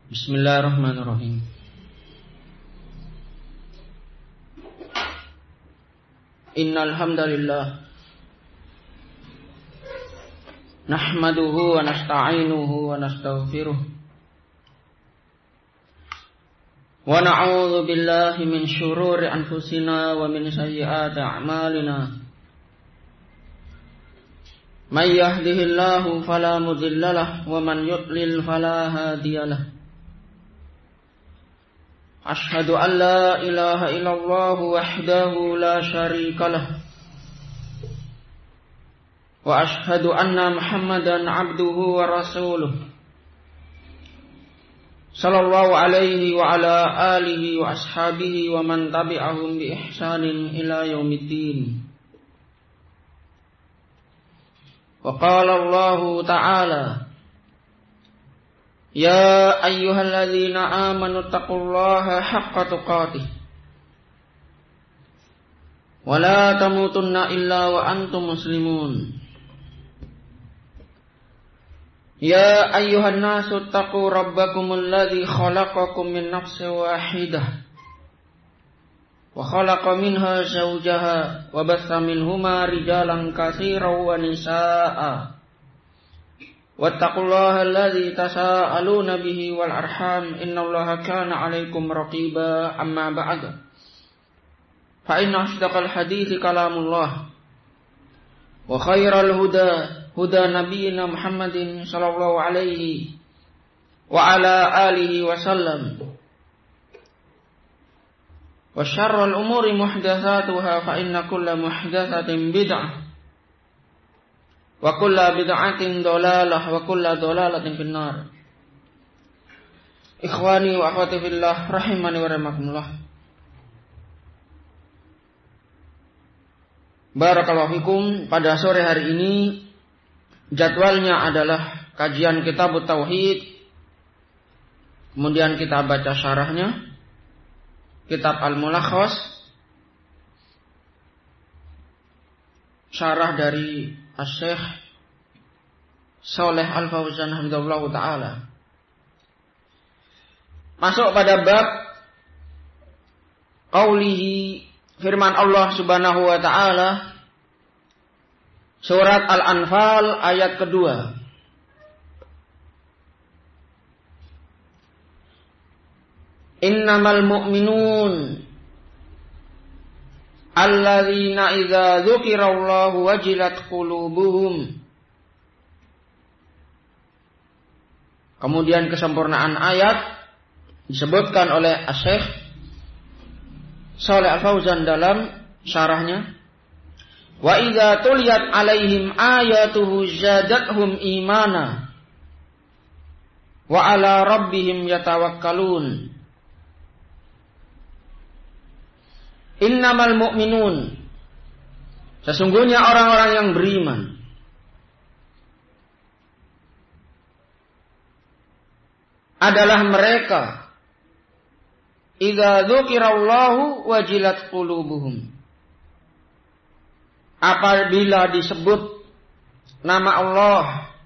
Bismillahirrahmanirrahim. Innal hamdalillah nahmaduhu wa nasta'inuhu wa nastaghfiruh wa na'udzu billahi min syururi anfusina wa min sayyiati a'malina. May yahdihillahu fala mudilla lahu wa man yudlil fala hadiya lahu. Ashhadu an la ilaha illallah wahdahu la syarika lah wa ashhadu anna Muhammadan abduhu wa rasuluh sallallahu alaihi wa ala alihi wa ashabihi wa man tabi'ahum bi ihsanin ila yaumiddin. Wa qala Allah ta'ala Ya ayyuhalladzina amanu taqullaha haqqa tuqatih wa la tamutunna illa wa antum muslimun. Ya ayyuhan nasu taqu rabbakumul ladzi khalaqakum min nafsin wahidah wa khalaqa minha zawjaha wa bassa minhuma rijalan katsiran wa nisaa'a. Wattaqullaha alladzi tasaaluna bihi wal arham innallaha kana 'alaikum raqiba. Amma ba'd. Fa inna asdaqal hadithi kalamullah wa khairal huda nabiyyina Muhammadin sallallahu alaihi wa ala alihi wa sallam. Wa syarrul umuri muhdatsatuha fa inna kulla muhdatsatin bid'ah wa kulla bid'atin dhalalah wa kulla dhalalatin finnar. Ikhwani wa akhwati fillah rahimani wa rahimakumullah. Barakallahu fikum. Pada sore hari ini jadwalnya adalah kajian kitab tauhid. Kemudian kita baca syarahnya, kitab Al-Mulakhas, syarah dari Asy-Syaikh Shalih Al-Fauzan hafizahullah ta'ala. Masuk pada bab qaulihi, firman Allah subhanahu wa ta'ala, surat Al-Anfal ayat kedua. Innamal mu'minun alladzina idza dzukirallahu wajilat qulubuhum. Kemudian kesempurnaan ayat disebutkan oleh Asy-Syaikh Shalih Al-Fauzan dalam syarahnya. Wa idza tuliyat alaihim ayatuhu zadathum imana wa ala rabbihim yatawakkalun. Innamal mu'minun, sesungguhnya orang-orang yang beriman, adalah mereka idza dzukirallahu wajilat qulubuhum, apabila disebut nama Allah,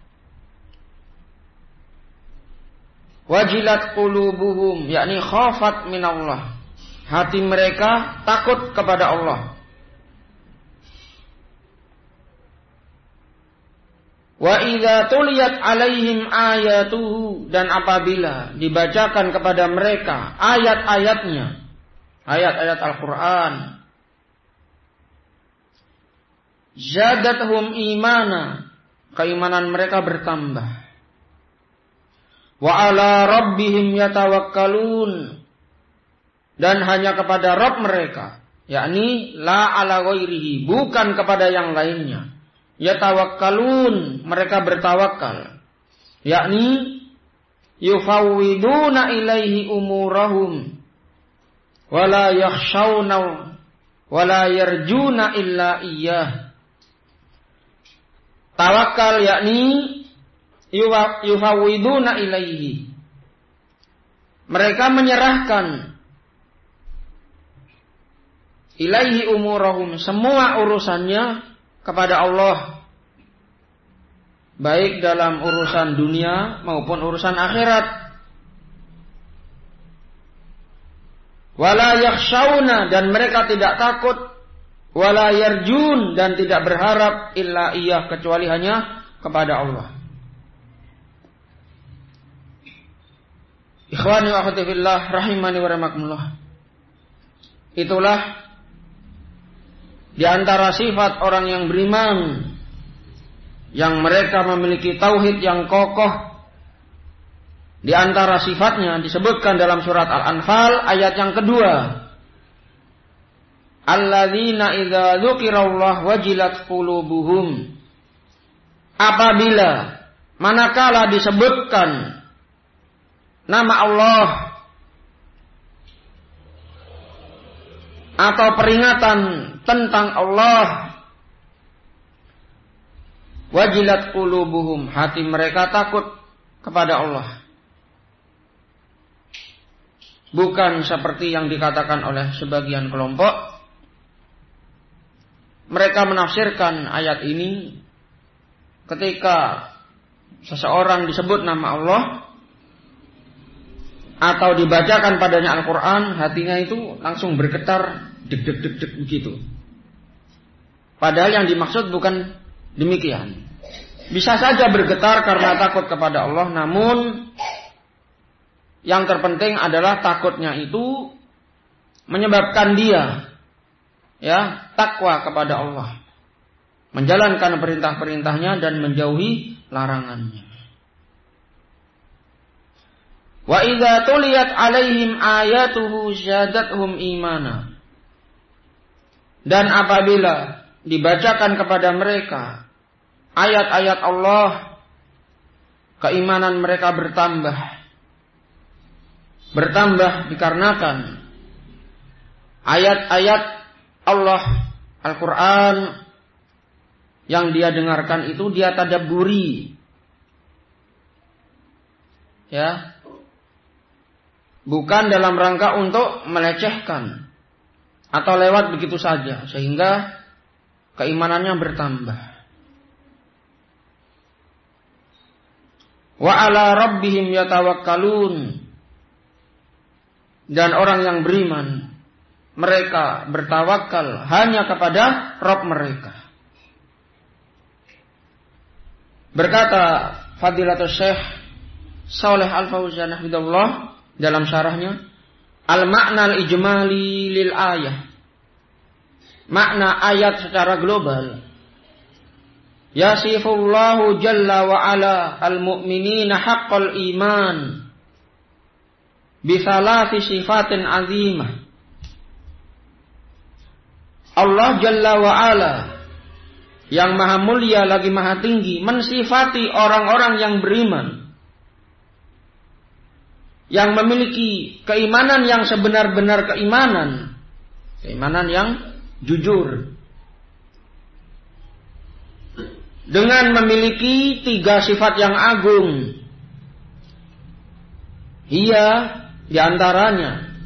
wajilat qulubuhum, yakni khafat minallah, hati mereka takut kepada Allah. Wa idza tuliyat alaihim ayatuhu, dan apabila dibacakan kepada mereka ayat-ayatnya, ayat-ayat Al-Quran, zadathum imana, keimanan mereka bertambah. Wa ala rabbihim yatawakkalun, dan hanya kepada Rabb mereka, yakni la ala ghairihi, bukan kepada yang lainnya. Yatawakkalun, mereka bertawakal, yakni yufawwiduna ilaihi umurahum wala yakhshawna wala yarjuna illa iyyah. Tawakal yakni yufawwiduna ilaihi, mereka menyerahkan ilaihi umurahum, semua urusannya kepada Allah, baik dalam urusan dunia maupun urusan akhirat. Wala yakhshawna, dan mereka tidak takut, wala yarjun, dan tidak berharap illa iyyah, kecuali hanya kepada Allah. Ikhwani wa akhwati fillah rahimani wa rahimakumullah. Itulah di antara sifat orang yang beriman, yang mereka memiliki tauhid yang kokoh. Di antara sifatnya disebutkan dalam surat Al-Anfal ayat yang kedua. Alladzina idza dzukirallah wajilat qulubuhum. Apabila manakala disebutkan nama Allah atau peringatan tentang Allah, wajilat qulubuhum, hati mereka takut kepada Allah. Bukan seperti yang dikatakan oleh sebagian kelompok. Mereka menafsirkan ayat ini ketika seseorang disebut nama Allah atau dibacakan padanya Al-Quran, hatinya itu langsung bergetar, deg-deg-deg begitu. Padahal yang dimaksud bukan demikian. Bisa saja bergetar karena takut kepada Allah, namun yang terpenting adalah takutnya itu menyebabkan dia takwa kepada Allah, menjalankan perintah-perintahnya dan menjauhi larangannya. Wa idza tuliyat alaihim ayatuhu zadatuhum imana. Dan apabila dibacakan kepada mereka ayat-ayat Allah, keimanan mereka bertambah. Bertambah dikarenakan ayat-ayat Allah Al-Quran yang dia dengarkan itu dia tadabburi, ya, bukan dalam rangka untuk melecehkan atau lewat begitu saja, sehingga keimanannya bertambah. Wa ala rabbihim yatawakkalun. Dan orang yang beriman, mereka bertawakal hanya kepada Rabb mereka. Berkata Fadilatul Syekh Shalih Al-Fauzan hafizahullah dalam syarahnya, al-makna al-ijmali lil ayah. Makna ayat secara global. Yasifullahu jalla wa ala al-mu'minina haqqal iman bisalati sifatin azimah. Allah Jalla wa Ala yang maha mulia lagi maha tinggi mensifati orang-orang yang beriman, yang memiliki keimanan yang sebenar-benar keimanan, keimanan yang jujur, dengan memiliki 3 sifat yang agung. Ia di antaranya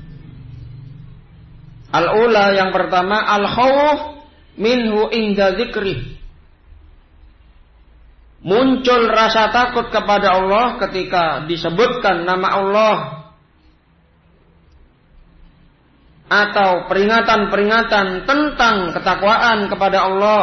al-ula, yang pertama, al-khawf minhu inda dzikrih. Muncul rasa takut kepada Allah ketika disebutkan nama Allah atau peringatan-peringatan tentang ketakwaan kepada Allah.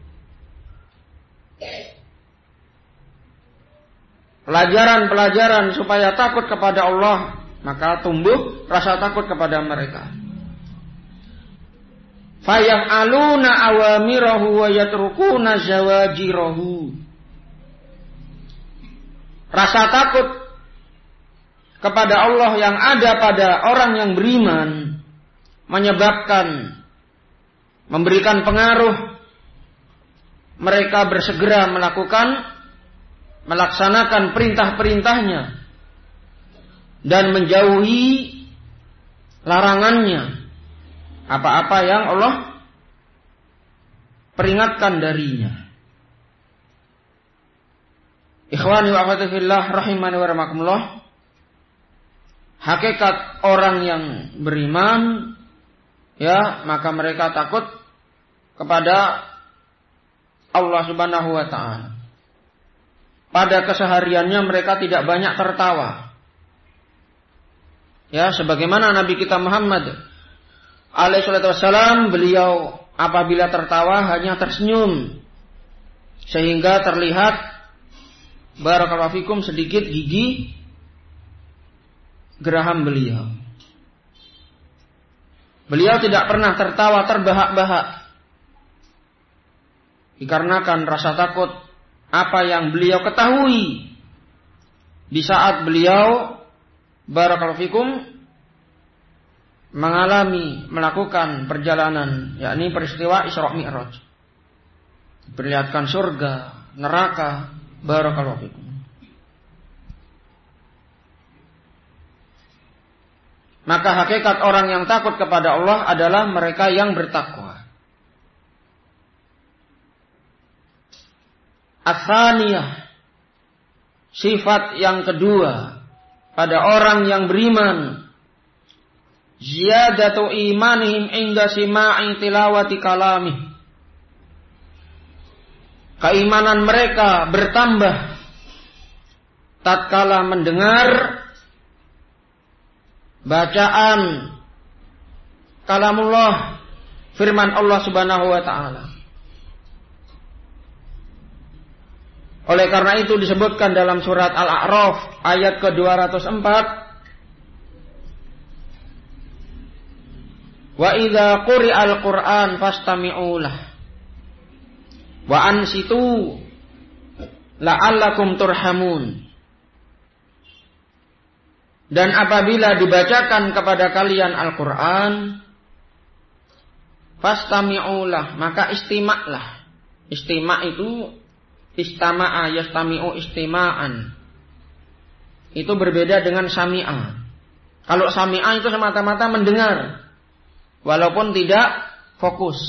Pelajaran-pelajaran supaya takut kepada Allah, maka tumbuh rasa takut kepada mereka. Fayaf'aluna awamirahu wa yatrukuna zawajirahu. Rasa takut kepada Allah yang ada pada orang yang beriman menyebabkan, memberikan pengaruh mereka bersegera melaksanakan perintah-perintahnya dan menjauhi larangannya, apa-apa yang Allah peringatkan darinya. Ikhwani wa akhwati fillah rahimani wa rahimakumullah. Hakikat orang yang beriman, ya, maka mereka takut kepada Allah Subhanahu wa taala. Pada kesehariannya mereka tidak banyak tertawa. Ya, sebagaimana Nabi kita Muhammad alaihi salatu wassalam, beliau apabila tertawa hanya tersenyum sehingga terlihat barakallahu fikum sedikit gigi geraham beliau. Beliau tidak pernah tertawa terbahak-bahak dikarenakan rasa takut apa yang beliau ketahui di saat beliau barakallahu fikum melakukan perjalanan, yakni peristiwa Isra Mi'raj. Diperlihatkan surga, neraka, barakallahu fikum. Maka hakikat orang yang takut kepada Allah adalah mereka yang bertakwa. Ats-tsaniyah, sifat yang kedua pada orang yang beriman, ziyadatu imanihim inda sima'i tilawati kalamih. Keimanan mereka bertambah tatkala mendengar bacaan kalamullah, firman Allah Subhanahu wa taala. Oleh karena itu disebutkan dalam surat Al-A'raf ayat ke-204, wa idza quri'al Qur'an fastami'u lah wa ansitu la'allakum turhamun. Dan apabila dibacakan kepada kalian Al-Quran, fastami'ulah, maka istimaklah. Istimak itu istama'a yastami'u istima'an. Itu berbeda dengan sami'a. Kalau sami'a itu semata-mata mendengar, walaupun tidak fokus.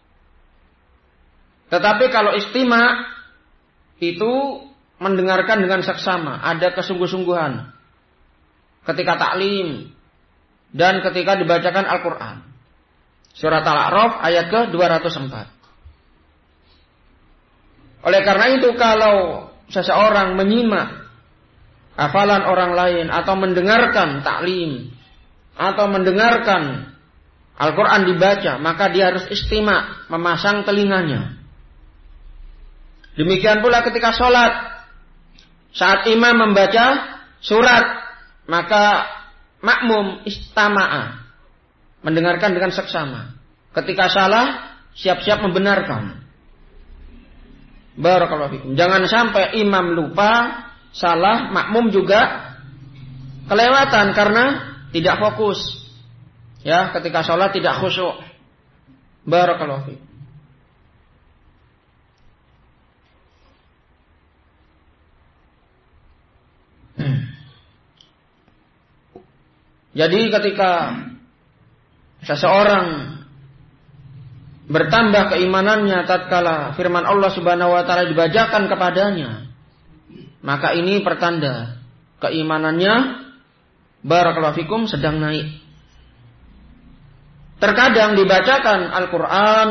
Tetapi kalau istima' itu mendengarkan dengan seksama, ada kesungguh-sungguhan ketika taklim dan ketika dibacakan Al-Quran. Surat Al-A'raf ayat ke-204. Oleh karena itu kalau seseorang menyimak hafalan orang lain atau mendengarkan taklim atau mendengarkan Al-Quran dibaca, maka dia harus istimak, memasang telinganya. Demikian pula ketika sholat, saat imam membaca surat, maka makmum istama'a, mendengarkan dengan seksama. Ketika salah, siap-siap membenarkan. Barakallahu fikum. Jangan sampai imam lupa, salah, makmum juga kelewatan karena tidak fokus. Ya, ketika sholat tidak khusyuk. Barakallahu fikum. Jadi ketika seseorang bertambah keimanannya tatkala firman Allah Subhanahu wa taala dibacakan kepadanya, maka ini pertanda keimanannya barakallahu fikum sedang naik. Terkadang dibacakan Al-Quran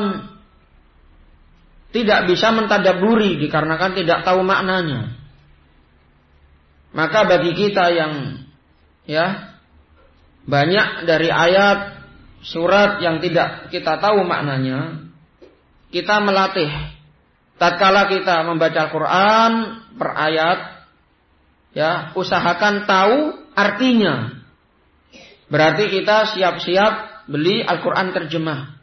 tidak bisa mentadabburi dikarenakan tidak tahu maknanya. Maka bagi kita yang banyak dari ayat surat yang tidak kita tahu maknanya, kita melatih tatkala kita membaca Al-Quran per ayat, usahakan tahu artinya. Berarti kita siap-siap beli Al-Quran terjemah.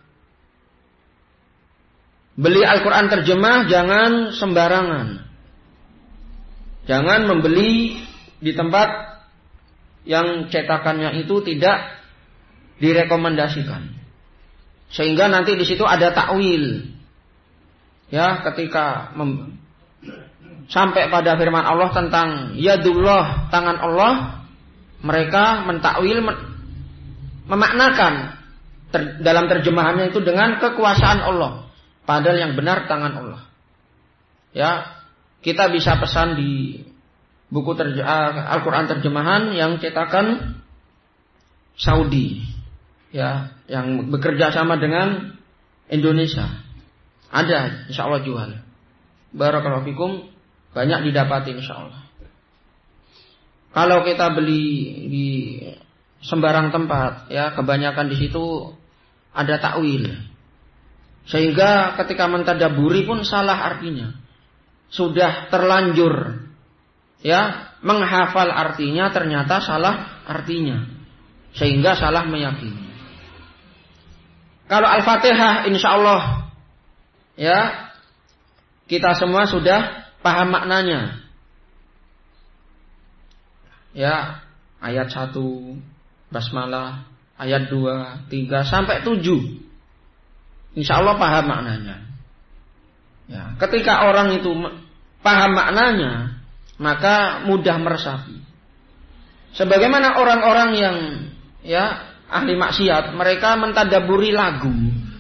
Beli Al-Quran terjemah jangan sembarangan. Jangan membeli di tempat yang cetakannya itu tidak direkomendasikan. Sehingga nanti di situ ada takwil. Ya, ketika sampai pada firman Allah tentang yadullah, tangan Allah, mereka mentakwil, memaknakan dalam terjemahannya itu dengan kekuasaan Allah. Padahal yang benar tangan Allah. Ya, kita bisa pesan di buku Al-Quran terjemahan yang cetakan Saudi, ya, yang bekerja sama dengan Indonesia. Ada, insya Allah jual. Barakallahu fikum, banyak didapati insya Allah. Kalau kita beli di sembarang tempat, ya, kebanyakan di situ ada takwil. Sehingga ketika mentadaburi pun salah artinya. Sudah terlanjur, ya, menghafal artinya, ternyata salah artinya. Sehingga salah meyakini. Kalau Al-Fatihah insyaallah, ya, kita semua sudah paham maknanya. Ya, ayat 1 basmalah, ayat 2, 3 sampai 7. Insyaallah paham maknanya. Ya, ketika orang itu paham maknanya, maka mudah meresapi. Sebagaimana orang-orang yang, ya, ahli maksiat, mereka mentadaburi lagu.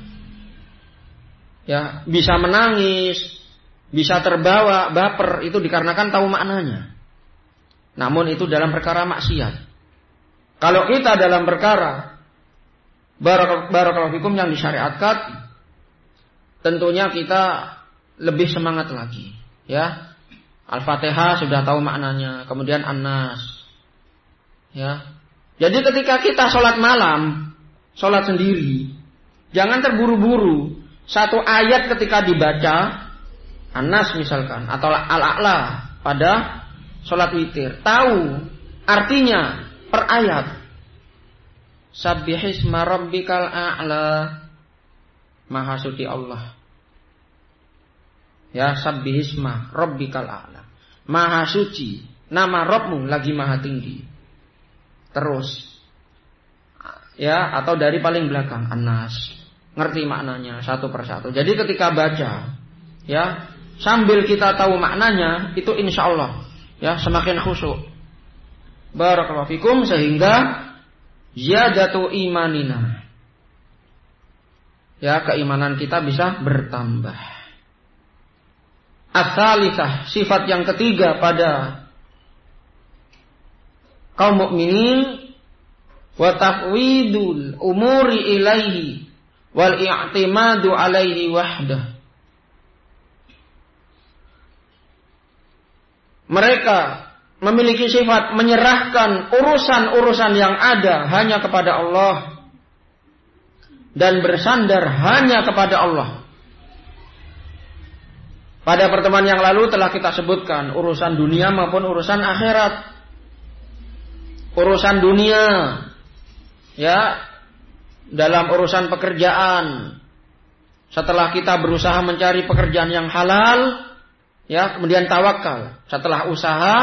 Ya, bisa menangis, bisa terbawa, baper, itu dikarenakan tahu maknanya. Namun itu dalam perkara maksiat. Kalau kita dalam perkara barakallahu fikum yang disyariatkan, tentunya kita lebih semangat lagi, ya. Al-Fatihah sudah tahu maknanya, kemudian An-Nas, ya. Jadi ketika kita sholat malam, sholat sendiri, jangan terburu-buru. Satu ayat ketika dibaca, An-Nas misalkan, atau Al-A'la pada sholat witir, tahu artinya per ayat. Sabbihisma rabbikal a'la, maha suci Allah. Ya, sabbihisma rabbikal a'la, maha suci, nama Rabbmu lagi maha tinggi. Terus, ya, atau dari paling belakang An-Nas, ngerti maknanya satu persatu. Jadi ketika baca, ya, sambil kita tahu maknanya, itu insya Allah, ya, semakin khusyuk. Barakallahu fikum, sehingga ziyadatu imanina, ya, keimanan kita bisa bertambah. Ats-tsalitsah, sifat yang ketiga pada kaum mukminin, wa tafwidul umuri ilaihi wal i'timadu alaihi wahdah. Mereka memiliki sifat menyerahkan urusan-urusan yang ada hanya kepada Allah dan bersandar hanya kepada Allah. Pada pertemuan yang lalu telah kita sebutkan urusan dunia maupun urusan akhirat. Urusan dunia, ya, dalam urusan pekerjaan, setelah kita berusaha mencari pekerjaan yang halal, ya, kemudian tawakal. Setelah usaha,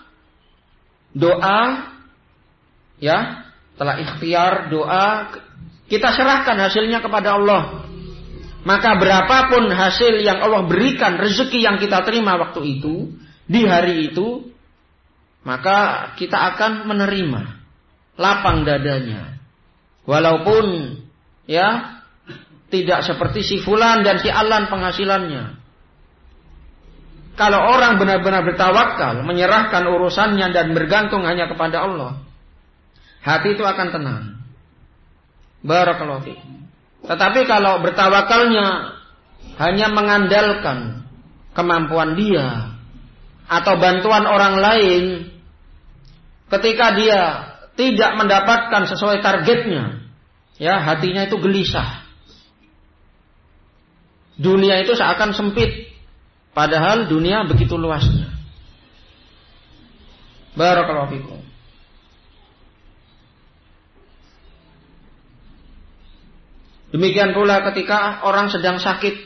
doa, ya, setelah ikhtiar, doa, kita serahkan hasilnya kepada Allah. Maka berapapun hasil yang Allah berikan, rezeki yang kita terima waktu itu, di hari itu, maka kita akan menerima, lapang dadanya. Walaupun, ya, tidak seperti si fulan dan si alan penghasilannya. Kalau orang benar-benar bertawakal, menyerahkan urusannya dan bergantung hanya kepada Allah, hati itu akan tenang. Barakallahu fiikum. Tetapi kalau bertawakalnya hanya mengandalkan kemampuan dia atau bantuan orang lain, ketika dia tidak mendapatkan sesuai targetnya, ya, hatinya itu gelisah. Dunia itu seakan sempit, padahal dunia begitu luasnya. Barakallahu fikum. Demikian pula ketika orang sedang sakit,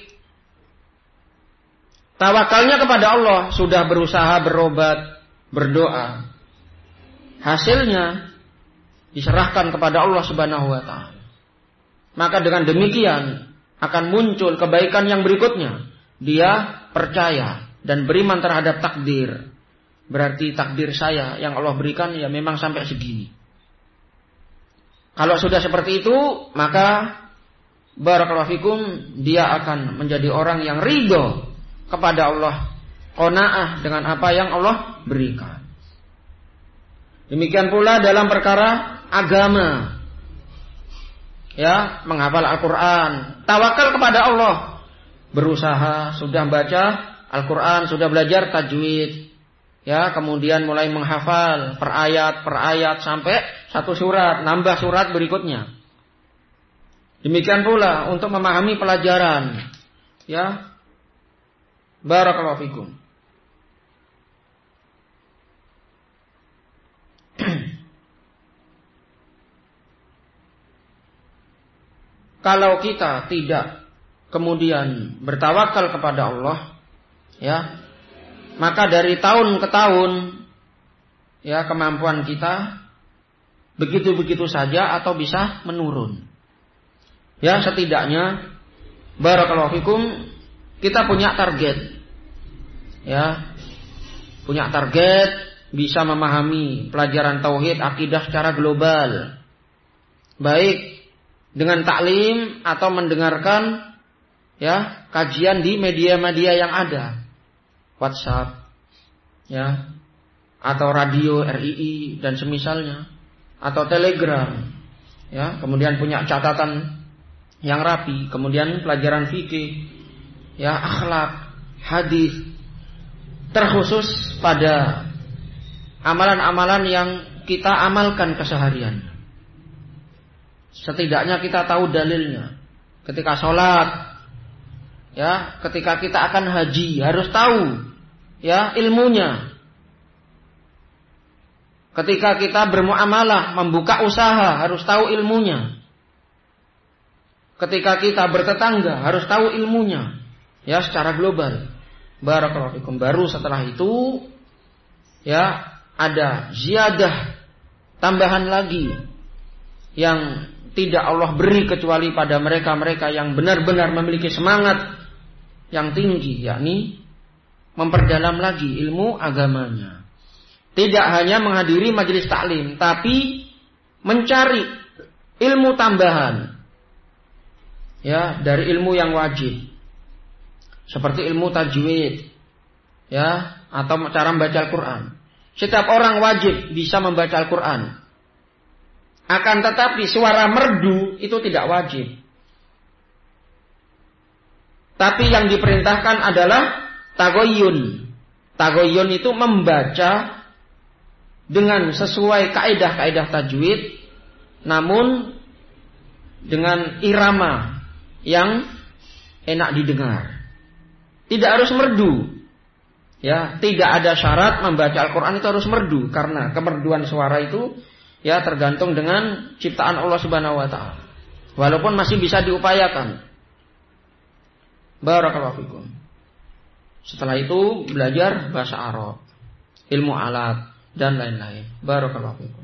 tawakalnya kepada Allah, sudah berusaha berobat, berdoa, hasilnya diserahkan kepada Allah Subhanahu wa taala. Maka dengan demikian akan muncul kebaikan yang berikutnya. Dia percaya dan beriman terhadap takdir. Berarti takdir saya yang Allah berikan ya memang sampai segini. Kalau sudah seperti itu, maka barakallahu fikum, dia akan menjadi orang yang ridho kepada Allah, qanaah dengan apa yang Allah berikan. Demikian pula dalam perkara agama, ya, menghafal Al-Quran, tawakal kepada Allah, berusaha sudah baca Al-Quran, sudah belajar tajwid, ya, kemudian mulai menghafal per ayat sampai satu surat, nambah surat berikutnya. Demikian pula untuk memahami pelajaran. Ya. Barakallahu fikum. Kalau kita tidak kemudian bertawakal kepada Allah, ya, maka dari tahun ke tahun, ya, kemampuan kita begitu-begitu saja atau bisa menurun. Ya, setidaknya barakallahu fikum kita punya target. Ya. Punya target bisa memahami pelajaran tauhid, akidah secara global. Baik dengan taklim atau mendengarkan, ya, kajian di media-media yang ada. WhatsApp, ya, atau radio RII dan semisalnya, atau Telegram. Ya, kemudian punya catatan yang rapi, kemudian pelajaran fikih, ya, akhlak, hadis, terkhusus pada amalan-amalan yang kita amalkan keseharian. Setidaknya kita tahu dalilnya. Ketika sholat, ya, ketika kita akan haji harus tahu, ya, ilmunya. Ketika kita bermuamalah, membuka usaha harus tahu ilmunya. Ketika kita bertetangga harus tahu ilmunya, ya, secara global. Barakallahu fikum. Baru setelah itu, ya, ada ziyadah, tambahan lagi yang tidak Allah beri kecuali pada mereka-mereka yang benar-benar memiliki semangat yang tinggi, yakni memperdalam lagi ilmu agamanya. Tidak hanya menghadiri majelis taklim, tapi mencari ilmu tambahan, ya, dari ilmu yang wajib, seperti ilmu tajwid, ya, atau cara membaca Al-Quran. Setiap orang wajib bisa membaca Al-Quran. Akan tetapi suara merdu itu tidak wajib. Tapi yang diperintahkan adalah tagoyun. Tagoyun itu membaca dengan sesuai kaidah-kaidah tajwid, namun dengan irama yang enak didengar. Tidak harus merdu. Ya, tidak ada syarat membaca Al-Quran itu harus merdu, karena kemerduan suara itu, ya, tergantung dengan ciptaan Allah Subhanahu wa taala. Walaupun masih bisa diupayakan. Barakallahu fikum. Setelah itu belajar bahasa Arab, ilmu alat dan lain-lain. Barakallahu fikum.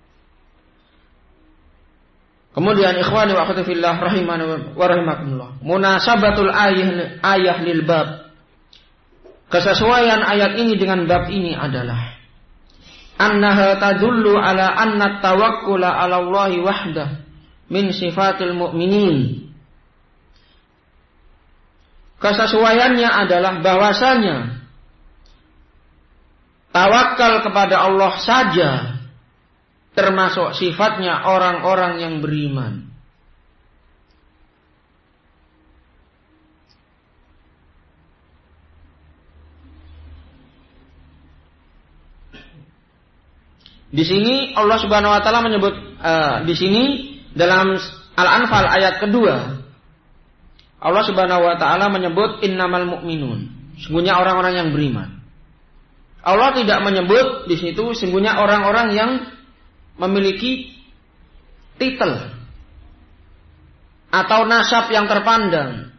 Kemudian ikhwani wa akhwati fillah rahimani wa rahimakumullah. Munasabatul ayah lil bab. Kesesuaian ayat ini dengan bab ini adalah annaha tadullu ala anna tawakkula ala Allahi wahdah min sifatil mu'minin. Kesesuaiannya adalah bahwasanya tawakal kepada Allah saja termasuk sifatnya orang-orang yang beriman. Di sini Allah Subhanahu wa taala menyebut di sini dalam Al-Anfal ayat kedua, Allah Subhanahu wa taala menyebut innamal mu'minun, sungguhnya orang-orang yang beriman. Allah tidak menyebut di situ sungguhnya orang-orang yang memiliki titel atau nasab yang terpandang.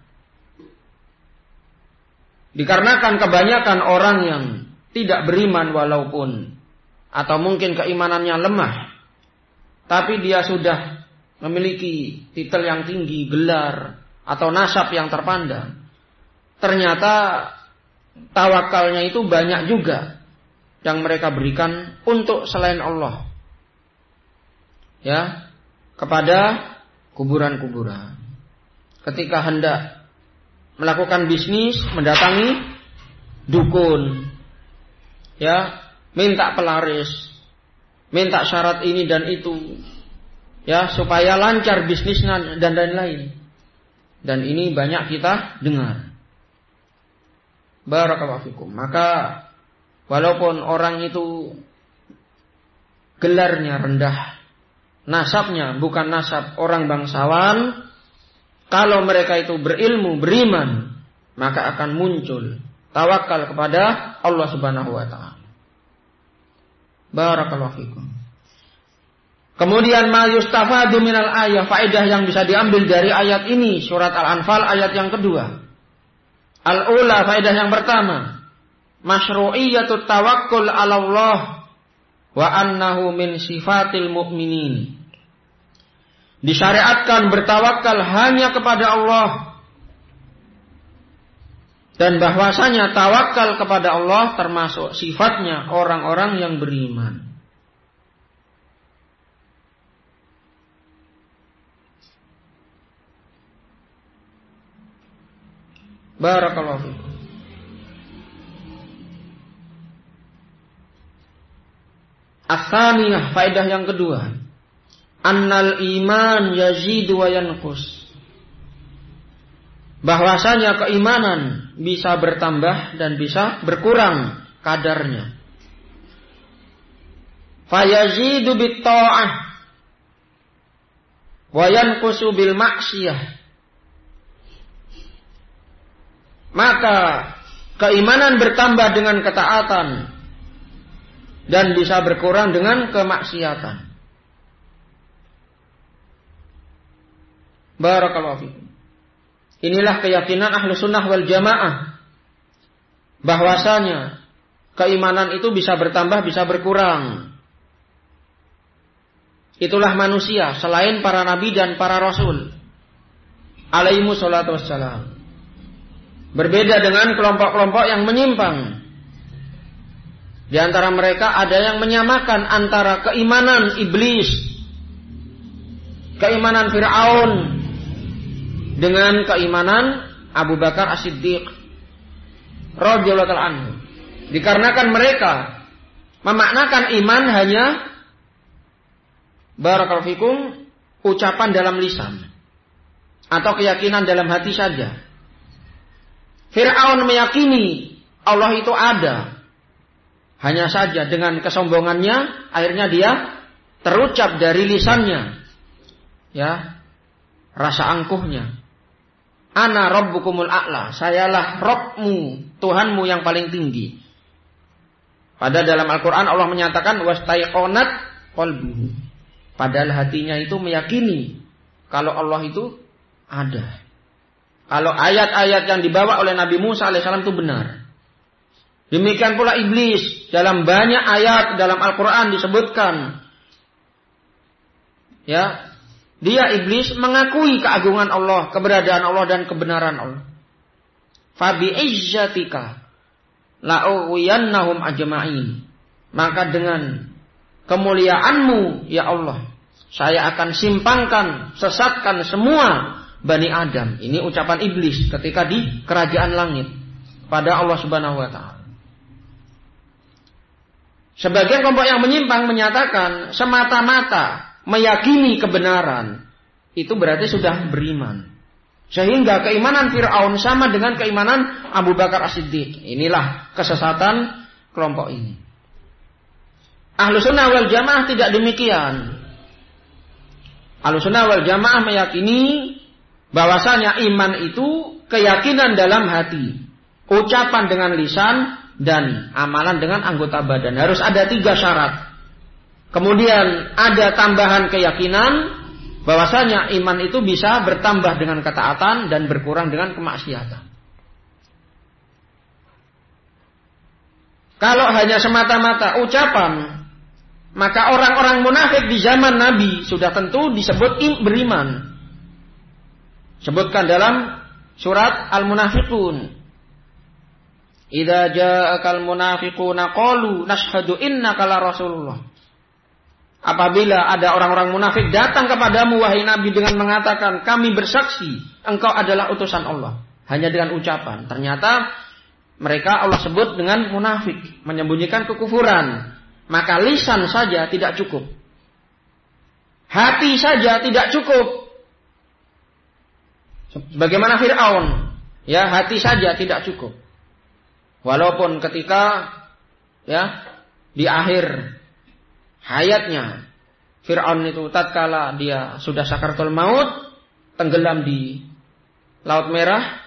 Dikarenakan kebanyakan orang yang tidak beriman walaupun atau mungkin keimanannya lemah, tapi dia sudah memiliki titel yang tinggi, gelar atau nasab yang terpandang. Ternyata tawakalnya itu banyak juga yang mereka berikan untuk selain Allah, ya, kepada kuburan-kuburan. Ketika hendak melakukan bisnis, mendatangi dukun, ya, minta pelaris, minta syarat ini dan itu, ya, supaya lancar bisnisnya dan lain-lain. Dan ini banyak kita dengar. Barakallahu fikum. Maka walaupun orang itu gelarnya rendah, nasabnya bukan nasab orang bangsawan, kalau mereka itu berilmu, beriman, maka akan muncul tawakal kepada Allah Subhanahu wa taala. Barakallahu fikum. Kemudian ma yustafadu minal ayah, faedah yang bisa diambil dari ayat ini, surat Al-Anfal ayat yang kedua. Al-ula, faedah yang pertama, masyru'iyyatut tawakkul 'ala Allah wa annahu min sifatil mu'minin. Disyariatkan bertawakal hanya kepada Allah dan bahwasanya tawakal kepada Allah termasuk sifatnya orang-orang yang beriman. Barakallahu fikum. Ats-tsaniyah, faedah yang kedua, annal iman yazidu wa yanqus. Bahwasanya keimanan bisa bertambah dan bisa berkurang kadarnya. Fayazidu bit ta'ah wa yanqusu bil ma'siyah. Maka keimanan bertambah dengan ketaatan dan bisa berkurang dengan kemaksiatan. Barakallahu fikum. Inilah keyakinan Ahlus Sunnah wal Jamaah, bahwasanya keimanan itu bisa bertambah, bisa berkurang. Itulah manusia selain para nabi dan para rasul alaihimus salatu wassalam. Berbeda dengan kelompok-kelompok yang menyimpang. Di antara mereka ada yang menyamakan antara keimanan iblis, keimanan Fir'aun dengan keimanan Abu Bakar As-Siddiq radhiyallahu ta'ala anhu. Dikarenakan mereka memaknakan iman hanya barakallahu fikum ucapan dalam lisan atau keyakinan dalam hati saja. Fir'aun meyakini Allah itu ada, hanya saja dengan kesombongannya akhirnya dia terucap dari lisannya, ya, rasa angkuhnya. Ana rabbukumul a'la, sayalah Rabbmu, Tuhanmu yang paling tinggi. Pada dalam Al-Quran Allah menyatakan wastaiqonat qalbuhu. Padahal hatinya itu meyakini kalau Allah itu ada. Kalau ayat-ayat yang dibawa oleh Nabi Musa alaihissalam itu benar. Demikian pula iblis, dalam banyak ayat dalam Al-Quran disebutkan, ya, dia iblis mengakui keagungan Allah, keberadaan Allah dan kebenaran Allah. Fabi izzatika la'uwiyannahum ajma'in. Maka dengan kemuliaanmu ya Allah, saya akan simpangkan, sesatkan semua Bani Adam. Ini ucapan iblis ketika di kerajaan langit pada Allah Subhanahu wa taala. Sebagian kelompok yang menyimpang menyatakan semata-mata meyakini kebenaran itu berarti sudah beriman. Sehingga keimanan Fir'aun sama dengan keimanan Abu Bakar As-Siddiq. Inilah kesesatan kelompok ini. Ahlus Sunnah wal Jamaah tidak demikian. Ahlus Sunnah wal Jamaah meyakini bahwasanya iman itu keyakinan dalam hati, ucapan dengan lisan, dan amalan dengan anggota badan. Harus ada 3 syarat. Kemudian ada tambahan keyakinan bahwasanya iman itu bisa bertambah dengan ketaatan dan berkurang dengan kemaksiatan. Kalau hanya semata-mata ucapan, maka orang-orang munafik di zaman Nabi sudah tentu disebut beriman. Sebutkan dalam surat Al-Munafiqun. Idza ja'akal munafiquna qalu nashhadu innaka la rasulullah. Apabila ada orang-orang munafik datang kepadamu wahai Nabi dengan mengatakan kami bersaksi engkau adalah utusan Allah, hanya dengan ucapan. Ternyata mereka Allah sebut dengan munafik, menyembunyikan kekufuran. Maka lisan saja tidak cukup, hati saja tidak cukup. Bagaimana Fir'aun, ya, hati saja tidak cukup. Walaupun ketika, ya, di akhir hayatnya Fir'aun itu tatkala dia sudah sakaratul maut, tenggelam di Laut Merah,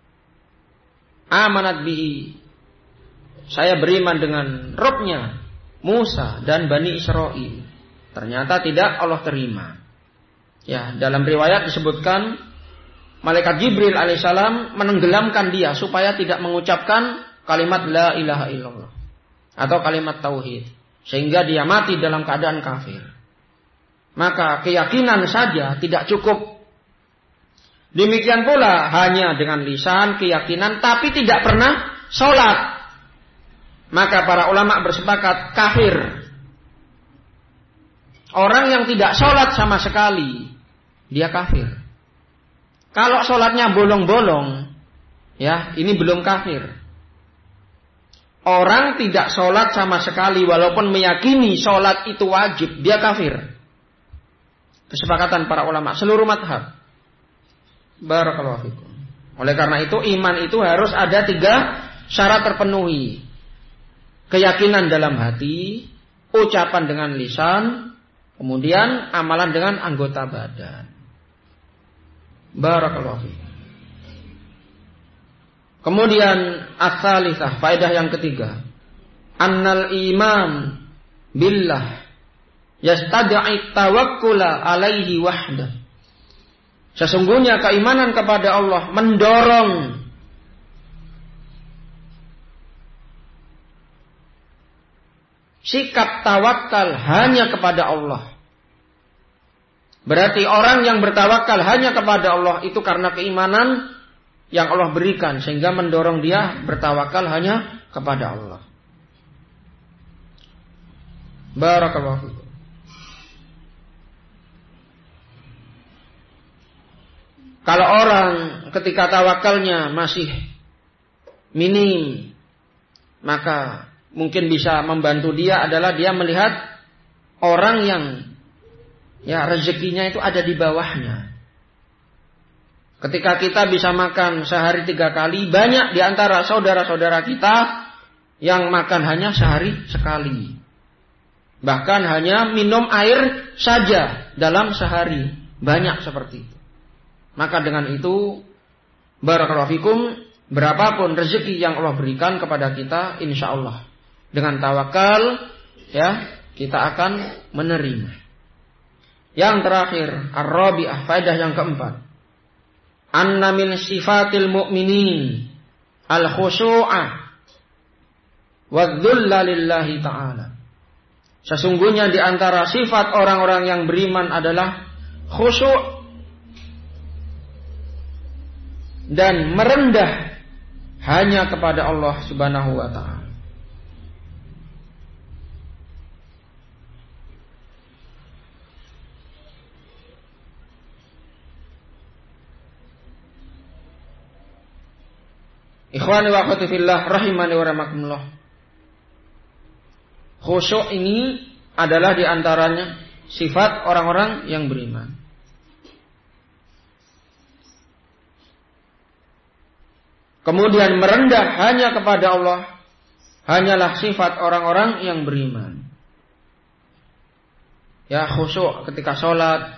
amanat bihi, saya beriman dengan Robnya Musa dan Bani Israel. Ternyata tidak Allah terima. Ya, dalam riwayat disebutkan malaikat Jibril alaihissalam menenggelamkan dia supaya tidak mengucapkan kalimat la ilaha illallah atau kalimat tauhid, sehingga dia mati dalam keadaan kafir. Maka keyakinan saja tidak cukup. Demikian pula hanya dengan lisan keyakinan tapi tidak pernah sholat, maka para ulama bersepakat kafir. Orang yang tidak sholat sama sekali, dia kafir. Kalau sholatnya bolong-bolong, ya ini belum kafir. Orang tidak sholat sama sekali walaupun meyakini sholat itu wajib, dia kafir. Kesepakatan para ulama seluruh madhab. Barakallahu fikum. Oleh karena itu iman itu harus ada 3 syarat terpenuhi. Keyakinan dalam hati, ucapan dengan lisan, kemudian amalan dengan anggota badan. Barakallahu fikum. Kemudian as-salisah, faedah yang ketiga, annal iman billah yastad'i tawakkula alaihi wahdah. Sesungguhnya keimanan kepada Allah mendorong sikap tawakal hanya kepada Allah. Berarti orang yang bertawakal hanya kepada Allah itu karena keimanan yang Allah berikan, sehingga mendorong dia bertawakal hanya kepada Allah. Barakallahu fikum. Kalau orang ketika tawakalnya masih minim, maka mungkin bisa membantu dia adalah dia melihat orang yang ya rezekinya itu ada di bawahnya. Ketika kita bisa makan sehari 3 kali, banyak di antara saudara-saudara kita yang makan hanya sehari sekali. Bahkan hanya minum air saja dalam sehari. Banyak seperti itu. Maka dengan itu, barakallahu fikum, berapapun rezeki yang Allah berikan kepada kita, insya Allah dengan tawakal, ya kita akan menerima. Yang terakhir, ar-rabi'ah, faedah yang keempat, anna min sifatil mu'minin al-khusu'ah wa dhulla lillahi ta'ala. Sesungguhnya di antara sifat orang-orang yang beriman adalah khusu' dan merendah hanya kepada Allah Subhanahu wa ta'ala. Ikhwani wa akhwati fillah rahimani wa rahimakumullah. Khusyuk ini adalah di antaranya sifat orang-orang yang beriman. Kemudian merendah hanya kepada Allah hanyalah sifat orang-orang yang beriman. Ya, khusyuk ketika sholat,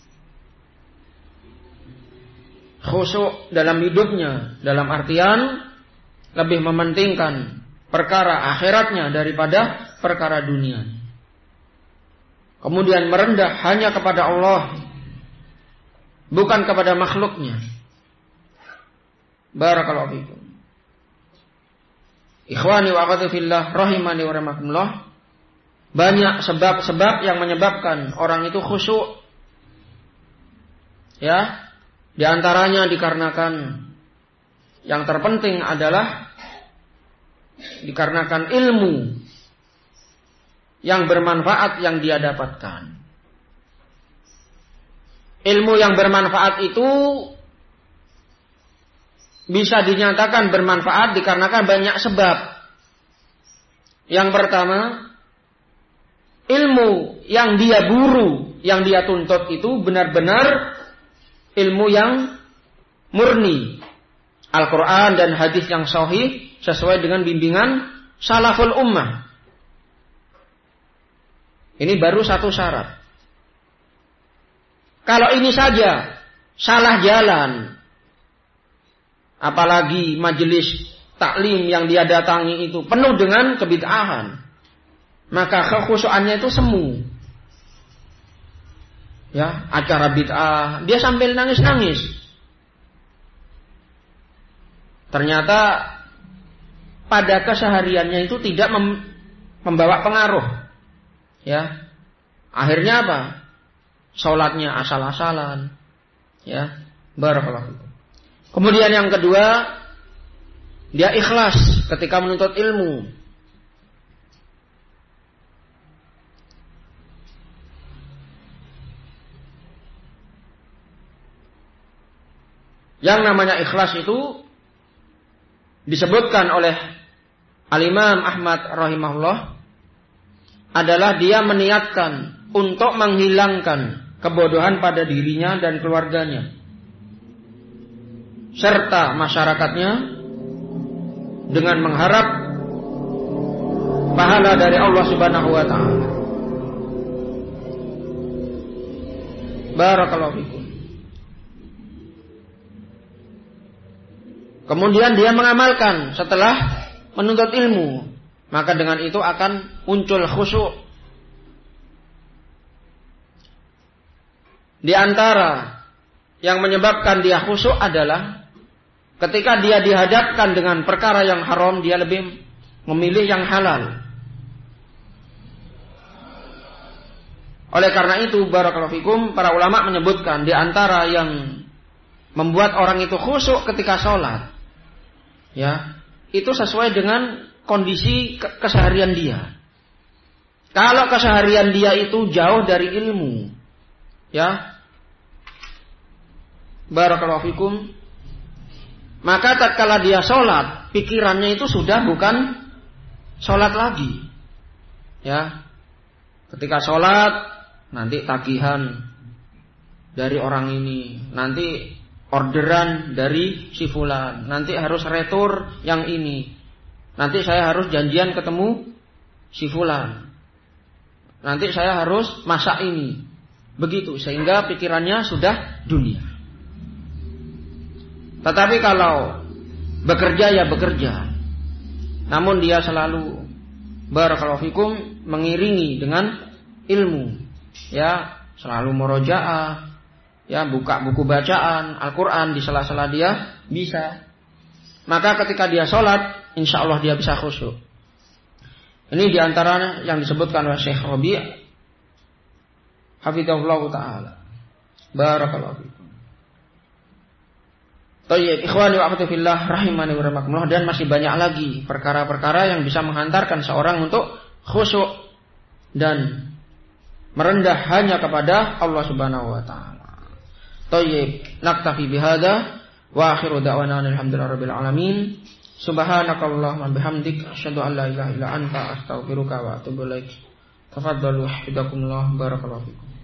khusyuk dalam hidupnya, dalam artian lebih mementingkan perkara akhiratnya daripada perkara dunia. Kemudian merendah hanya kepada Allah, bukan kepada makhluknya. Barakallahu fikum. Ikhwani wa akhwati fillah rahimani wa rahimakumullah. Banyak sebab-sebab yang menyebabkan orang itu khusyuk. Ya, di antaranya dikarenakan yang terpenting adalah dikarenakan ilmu yang bermanfaat yang dia dapatkan. Ilmu yang bermanfaat itu bisa dinyatakan bermanfaat dikarenakan banyak sebab. Yang pertama, ilmu yang dia buru, yang dia tuntut itu benar-benar ilmu yang murni. Al-Quran dan hadis yang sahih sesuai dengan bimbingan salaful ummah. Ini baru satu syarat. Kalau ini saja salah jalan, apalagi majelis taklim yang dia datangi itu penuh dengan kebid'ahan, maka kekhusyuannya itu semu. Ya, acara bid'ah, dia sambil nangis-nangis. Ternyata pada kesehariannya itu tidak membawa pengaruh. Ya. Akhirnya apa? Salatnya asal-asalan. Ya. Barakallahu fikum. Kemudian yang kedua, dia ikhlas ketika menuntut ilmu. Yang namanya ikhlas itu disebutkan oleh Al-Imam Ahmad rahimahullah adalah dia meniatkan untuk menghilangkan kebodohan pada dirinya dan keluarganya serta masyarakatnya dengan mengharap pahala dari Allah Subhanahu wa taala. Barakallahu fikum. Kemudian dia mengamalkan setelah menuntut ilmu, maka dengan itu akan muncul khusyuk. Di antara yang menyebabkan dia khusyuk adalah ketika dia dihadapkan dengan perkara yang haram, dia lebih memilih yang halal. Oleh karena itu, barakallahu fikum, para ulama menyebutkan di antara yang membuat orang itu khusyuk ketika sholat, ya, itu sesuai dengan kondisi keseharian dia. Kalau keseharian dia itu jauh dari ilmu, ya, barakallahu fikum, maka tatkala dia sholat, pikirannya itu sudah bukan sholat lagi. Ya, ketika sholat nanti tagihan dari orang ini, nanti orderan dari si fulan, nanti harus retur yang ini, nanti saya harus janjian ketemu si fulan, nanti saya harus masak ini, begitu, sehingga pikirannya sudah dunia. Tetapi kalau bekerja ya bekerja, namun dia selalu barakallahu fikum mengiringi dengan ilmu, ya, selalu murojaah, ya, buka buku bacaan Al-Quran di sela-sela dia bisa, maka ketika dia sholat, insya Allah dia bisa khusyuk. Ini diantara yang disebutkan oleh Syekh Rabi' hafizahullah ta'ala. Barakallahu fikum. Tayyib, ikhwani wa akhwati fillah rahimani wa rahimakumullah, dan masih banyak lagi perkara-perkara yang bisa menghantarkan seorang untuk khusyuk dan merendah hanya kepada Allah Subhanahu wa taala. Tayyib, naktafi bihadza wa akhiru da'wana alhamdulillahirabbil alamin. Subhanakallahumma bihamdik asyhadu an la ilaha illa anta astaghfiruka wa atubu ilaik. Tafaddalu hafizakumullah, barakallahu fikum.